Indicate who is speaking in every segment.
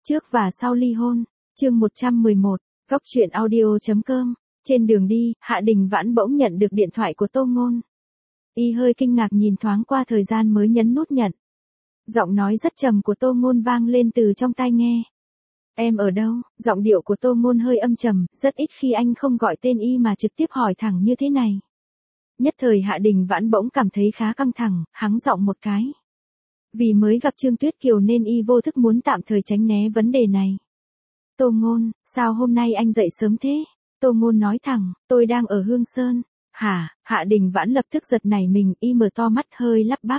Speaker 1: Trước và sau ly hôn, chương 111, góc truyện audio.com. Trên đường đi, Hạ Đình Vãn bỗng nhận được điện thoại của Tô Ngôn. Y hơi kinh ngạc nhìn thoáng qua thời gian mới nhấn nút nhận. Giọng nói rất trầm của Tô Ngôn vang lên từ trong tai nghe. Em ở đâu? Giọng điệu của Tô Ngôn hơi âm trầm, rất ít khi anh không gọi tên Y mà trực tiếp hỏi thẳng như thế này. Nhất thời Hạ Đình Vãn bỗng cảm thấy khá căng thẳng, hắng giọng một cái. Vì mới gặp Trương Tuyết Kiều nên Y vô thức muốn tạm thời tránh né vấn đề này. Tô Ngôn, sao hôm nay anh dậy sớm thế? Tô Ngôn nói thẳng, tôi đang ở Hương Sơn. Hả? Hạ Đình Vãn lập tức giật nảy mình, Y mở to mắt hơi lắp bắp.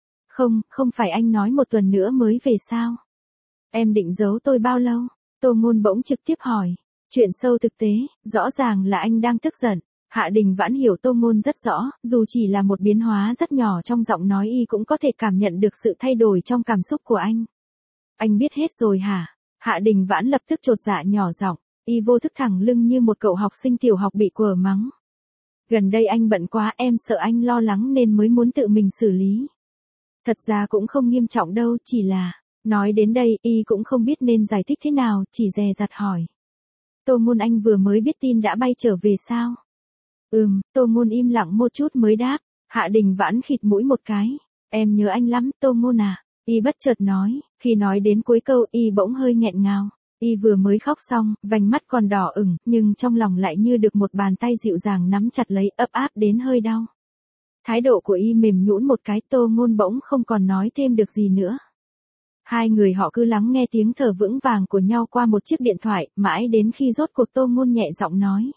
Speaker 1: Không phải anh nói 1 tuần nữa mới về sao? Em định giấu tôi bao lâu? Tô Ngôn bỗng trực tiếp hỏi. Chuyện sâu thực tế, rõ ràng là anh đang tức giận. Hạ Đình Vãn hiểu Tô Ngôn rất rõ, dù chỉ là một biến hóa rất nhỏ trong giọng nói Y cũng có thể cảm nhận được sự thay đổi trong cảm xúc của anh. Anh biết hết rồi hả? Hạ Đình Vãn lập tức chột dạ nhỏ giọng, Y vô thức thẳng lưng như một cậu học sinh tiểu học bị quở mắng. Gần đây anh bận quá, em sợ anh lo lắng nên mới muốn tự mình xử lý. Thật ra cũng không nghiêm trọng đâu, chỉ là... Nói đến đây, Y cũng không biết nên giải thích thế nào, chỉ dè dặt hỏi. Tô Ngôn, anh vừa mới biết tin đã bay trở về sao? Tô Ngôn im lặng một chút mới đáp. Hạ Đình Vãn khịt mũi một cái. Em nhớ anh lắm, Tô Ngôn à? Y bất chợt nói, khi nói đến cuối câu Y bỗng hơi nghẹn ngào. Y vừa mới khóc xong, vành mắt còn đỏ ửng, nhưng trong lòng lại như được một bàn tay dịu dàng nắm chặt lấy, ấp áp đến hơi đau. Thái độ của Y mềm nhũn một cái, Tô Ngôn bỗng không còn nói thêm được gì nữa. Hai người họ cứ lắng nghe tiếng thở vững vàng của nhau qua một chiếc điện thoại, mãi đến khi rốt cuộc Tô Ngôn nhẹ giọng nói.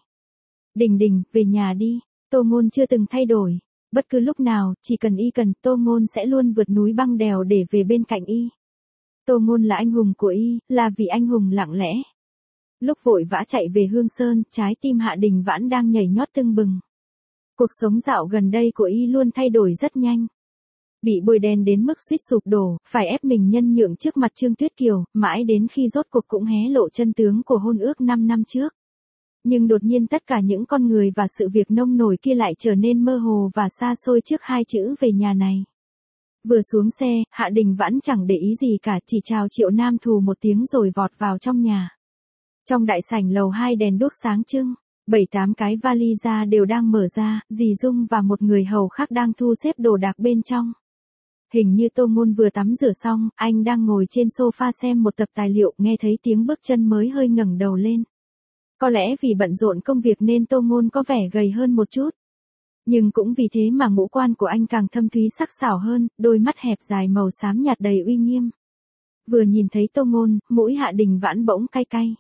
Speaker 1: Đình, về nhà đi. Tô Ngôn chưa từng thay đổi. Bất cứ lúc nào, chỉ cần Y cần, Tô Ngôn sẽ luôn vượt núi băng đèo để về bên cạnh Y. Tô Ngôn là anh hùng của Y, là vì anh hùng lặng lẽ. Lúc vội vã chạy về Hương Sơn, trái tim Hạ Đình Vãn đang nhảy nhót tưng bừng. Cuộc sống dạo gần đây của Y luôn thay đổi rất nhanh. Bị bôi đen đến mức suýt sụp đổ, phải ép mình nhân nhượng trước mặt Trương Tuyết Kiều, mãi đến khi rốt cuộc cũng hé lộ chân tướng của hôn ước 5 năm trước. Nhưng đột nhiên tất cả những con người và sự việc nông nổi kia lại trở nên mơ hồ và xa xôi trước 2 chữ về nhà này. Vừa xuống xe, Hạ Đình Vãn chẳng để ý gì cả, chỉ chào Triệu Nam Thù một tiếng rồi vọt vào trong nhà. Trong đại sảnh lầu 2 đèn đuốc sáng trưng, 7-8 cái vali da đều đang mở ra, dì Dung và một người hầu khác đang thu xếp đồ đạc bên trong. Hình như Tô Ngôn vừa tắm rửa xong, anh đang ngồi trên sofa xem một tập tài liệu, nghe thấy tiếng bước chân mới hơi ngẩng đầu lên. Có lẽ vì bận rộn công việc nên Tô Ngôn có vẻ gầy hơn một chút. Nhưng cũng vì thế mà ngũ quan của anh càng thâm thúy sắc sảo hơn, đôi mắt hẹp dài màu xám nhạt đầy uy nghiêm. Vừa nhìn thấy Tô Ngôn, mũi Hạ Đình Vãn bỗng cay cay.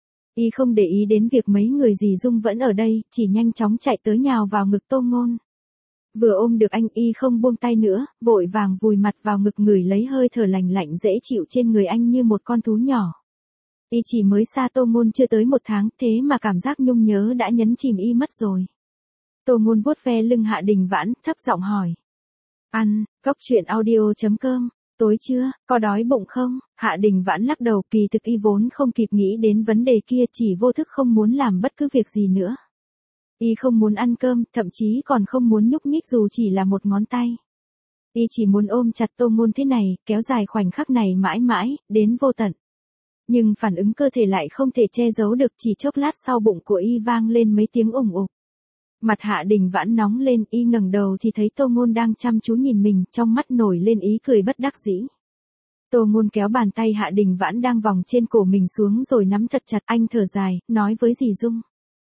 Speaker 1: Y không để ý đến việc mấy người dì Dung vẫn ở đây, chỉ nhanh chóng chạy tới nhào vào ngực Tô Ngôn. Vừa ôm được anh, Y không buông tay nữa, vội vàng vùi mặt vào ngực ngửi lấy hơi thở lành lạnh dễ chịu trên người anh như một con thú nhỏ. Y chỉ mới xa Tô Ngôn chưa tới 1 tháng, thế mà cảm giác nhung nhớ đã nhấn chìm Y mất rồi. Tô Ngôn vuốt ve lưng Hạ Đình Vãn, thấp giọng hỏi. Ăn, góc truyện audio.com, tối chưa, có đói bụng không? Hạ Đình Vãn lắc đầu, kỳ thực Y vốn không kịp nghĩ đến vấn đề kia, chỉ vô thức không muốn làm bất cứ việc gì nữa. Y không muốn ăn cơm, thậm chí còn không muốn nhúc nhích dù chỉ là một ngón tay. Y chỉ muốn ôm chặt Tô Ngôn thế này, kéo dài khoảnh khắc này mãi mãi, đến vô tận. Nhưng phản ứng cơ thể lại không thể che giấu được, chỉ chốc lát sau bụng của Y vang lên mấy tiếng ủng ục. Mặt Hạ Đình Vãn nóng lên, Y ngẩng đầu thì thấy Tô Ngôn đang chăm chú nhìn mình, trong mắt nổi lên ý cười bất đắc dĩ. Tô Ngôn kéo bàn tay Hạ Đình Vãn đang vòng trên cổ mình xuống rồi nắm thật chặt, anh thở dài, nói với dì Dung.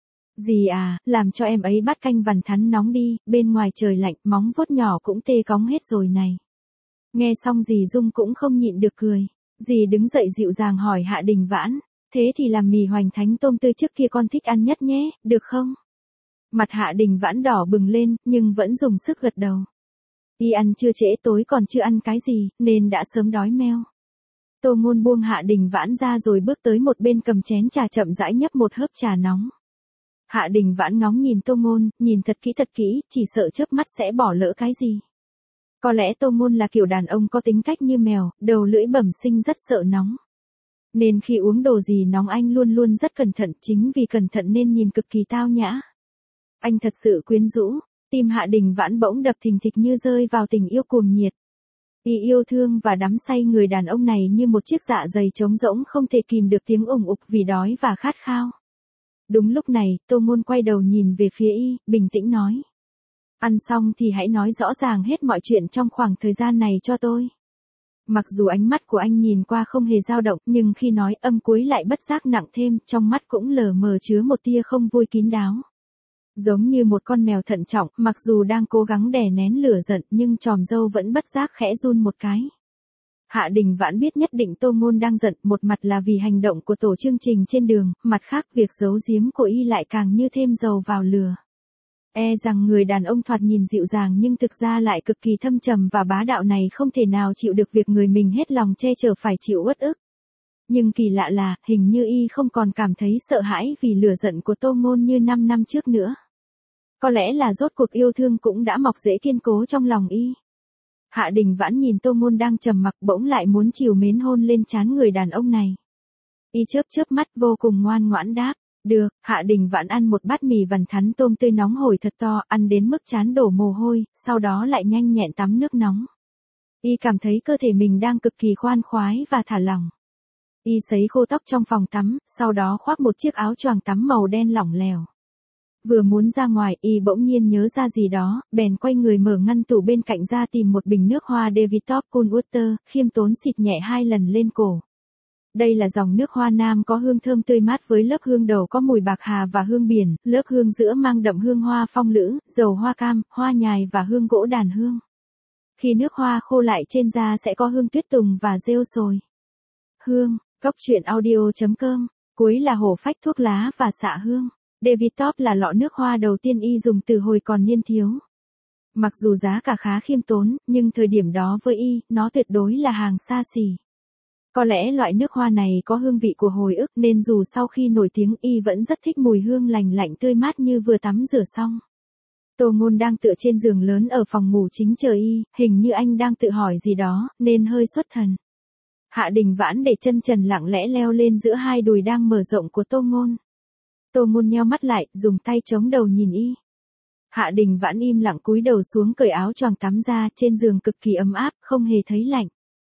Speaker 1: Dì à, làm cho em ấy bát canh vằn thắn nóng đi, bên ngoài trời lạnh, móng vuốt nhỏ cũng tê cóng hết rồi này. Nghe xong dì Dung cũng không nhịn được cười. Dì đứng dậy dịu dàng hỏi Hạ Đình Vãn, thế thì làm mì hoành thánh tôm tươi trước kia con thích ăn nhất nhé, được không? Mặt Hạ Đình Vãn đỏ bừng lên, nhưng vẫn dùng sức gật đầu. Y ăn chưa trễ, tối còn chưa ăn cái gì, nên đã sớm đói meo. Tô Ngôn buông Hạ Đình Vãn ra rồi bước tới một bên cầm chén trà chậm rãi nhấp một hớp trà nóng. Hạ Đình Vãn ngóng nhìn Tô Ngôn, nhìn thật kỹ, chỉ sợ chớp mắt sẽ bỏ lỡ cái gì. Có lẽ Tô Ngôn là kiểu đàn ông có tính cách như mèo, đầu lưỡi bẩm sinh rất sợ nóng. Nên khi uống đồ gì nóng anh luôn luôn rất cẩn thận, chính vì cẩn thận nên nhìn cực kỳ tao nhã. Anh thật sự quyến rũ, tim Hạ Đình Vãn bỗng đập thình thịch như rơi vào tình yêu cuồng nhiệt. Y yêu thương và đắm say người đàn ông này như một chiếc dạ dày trống rỗng không thể kìm được tiếng ủng ục vì đói và khát khao. Đúng lúc này, Tô Ngôn quay đầu nhìn về phía Y, bình tĩnh nói. Ăn xong thì hãy nói rõ ràng hết mọi chuyện trong khoảng thời gian này cho tôi. Mặc dù ánh mắt của anh nhìn qua không hề dao động, nhưng khi nói âm cuối lại bất giác nặng thêm, trong mắt cũng lờ mờ chứa một tia không vui kín đáo. Giống như một con mèo thận trọng, mặc dù đang cố gắng đè nén lửa giận nhưng tròm râu vẫn bất giác khẽ run một cái. Hạ Đình Vãn biết nhất định Tô Ngôn đang giận, một mặt là vì hành động của tổ chương trình trên đường, mặt khác việc giấu giếm của Y lại càng như thêm dầu vào lửa. E rằng người đàn ông thoạt nhìn dịu dàng nhưng thực ra lại cực kỳ thâm trầm và bá đạo này không thể nào chịu được việc người mình hết lòng che chở phải chịu uất ức. Nhưng kỳ lạ là, hình như Y không còn cảm thấy sợ hãi vì lửa giận của Tô Ngôn như 5 năm trước nữa. Có lẽ là rốt cuộc yêu thương cũng đã mọc rễ kiên cố trong lòng Y. Hạ Đình Vãn nhìn Tô Ngôn đang trầm mặc bỗng lại muốn trìu mến hôn lên trán người đàn ông này. Y chớp chớp mắt vô cùng ngoan ngoãn đáp. Được, Hạ Đình Vãn ăn một bát mì vằn thắn tôm tươi nóng hổi thật to, ăn đến mức trán đổ mồ hôi, sau đó lại nhanh nhẹn tắm nước nóng. Y cảm thấy cơ thể mình đang cực kỳ khoan khoái và thả lỏng. Y sấy khô tóc trong phòng tắm, sau đó khoác một chiếc áo choàng tắm màu đen lỏng lẻo. Vừa muốn ra ngoài, Y bỗng nhiên nhớ ra gì đó, bèn quay người mở ngăn tủ bên cạnh ra tìm một bình nước hoa Davidoff Cool Water, khiêm tốn xịt nhẹ 2 lần lên cổ. Đây là dòng nước hoa nam có hương thơm tươi mát với lớp hương đầu có mùi bạc hà và hương biển, lớp hương giữa mang đậm hương hoa phong lữ, dầu hoa cam, hoa nhài và hương gỗ đàn hương. Khi nước hoa khô lại trên da sẽ có hương tuyết tùng và rêu sồi. Hương, Góc truyện audio.com, cuối là hổ phách thuốc lá và xạ hương. Davidoff là lọ nước hoa đầu tiên Y dùng từ hồi còn niên thiếu. Mặc dù giá cả khá khiêm tốn, nhưng thời điểm đó với Y, nó tuyệt đối là hàng xa xỉ. Có lẽ loại nước hoa này có hương vị của hồi ức nên dù sau khi nổi tiếng Y vẫn rất thích mùi hương lành lạnh tươi mát như vừa tắm rửa xong. Tô Ngôn đang tựa trên giường lớn ở phòng ngủ chính chờ Y, hình như anh đang tự hỏi gì đó, nên hơi xuất thần. Hạ Đình Vãn để chân trần lặng lẽ leo lên giữa hai đùi đang mở rộng của Tô Ngôn. Tô Ngôn nheo mắt lại, dùng tay chống đầu nhìn Y. Hạ Đình Vãn im lặng cúi đầu xuống cởi áo choàng tắm ra, trên giường cực kỳ ấm áp, không hề thấy lạnh.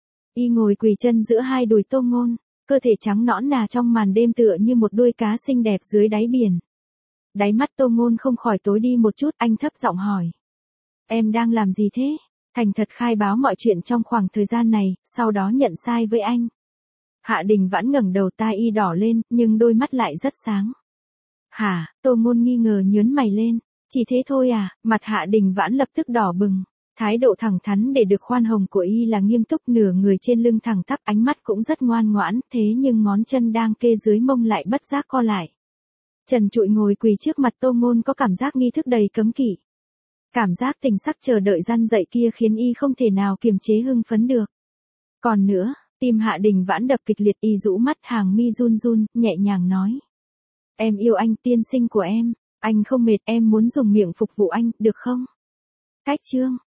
Speaker 1: Y ngồi quỳ chân giữa hai đùi Tô Ngôn, cơ thể trắng nõn nà trong màn đêm tựa như một đuôi cá xinh đẹp dưới đáy biển. Đáy mắt Tô Ngôn không khỏi tối đi một chút, anh thấp giọng hỏi. Em đang làm gì thế? Thành thật khai báo mọi chuyện trong khoảng thời gian này, sau đó nhận sai với anh. Hạ Đình Vãn ngẩng đầu, tai Y đỏ lên, nhưng đôi mắt lại rất sáng. Hả? Tô Ngôn nghi ngờ nhướng mày lên. Chỉ thế thôi à? Mặt Hạ Đình Vãn lập tức đỏ bừng. Thái độ thẳng thắn để được khoan hồng của Y là nghiêm túc, nửa người trên lưng thẳng tắp, ánh mắt cũng rất ngoan ngoãn, thế nhưng ngón chân đang kê dưới mông lại bất giác co lại. Trần trụi ngồi quỳ trước mặt Tô Ngôn có cảm giác nghi thức đầy cấm kỵ. Cảm giác tình sắc chờ đợi răn dậy kia khiến Y không thể nào kiềm chế hưng phấn được. Còn nữa, tim Hạ Đình Vãn đập kịch liệt, Y rũ mắt, hàng mi run run, nhẹ nhàng nói. Em yêu anh, tiên sinh của em. Anh không mệt, em muốn dùng miệng phục vụ anh, được không? Cách chương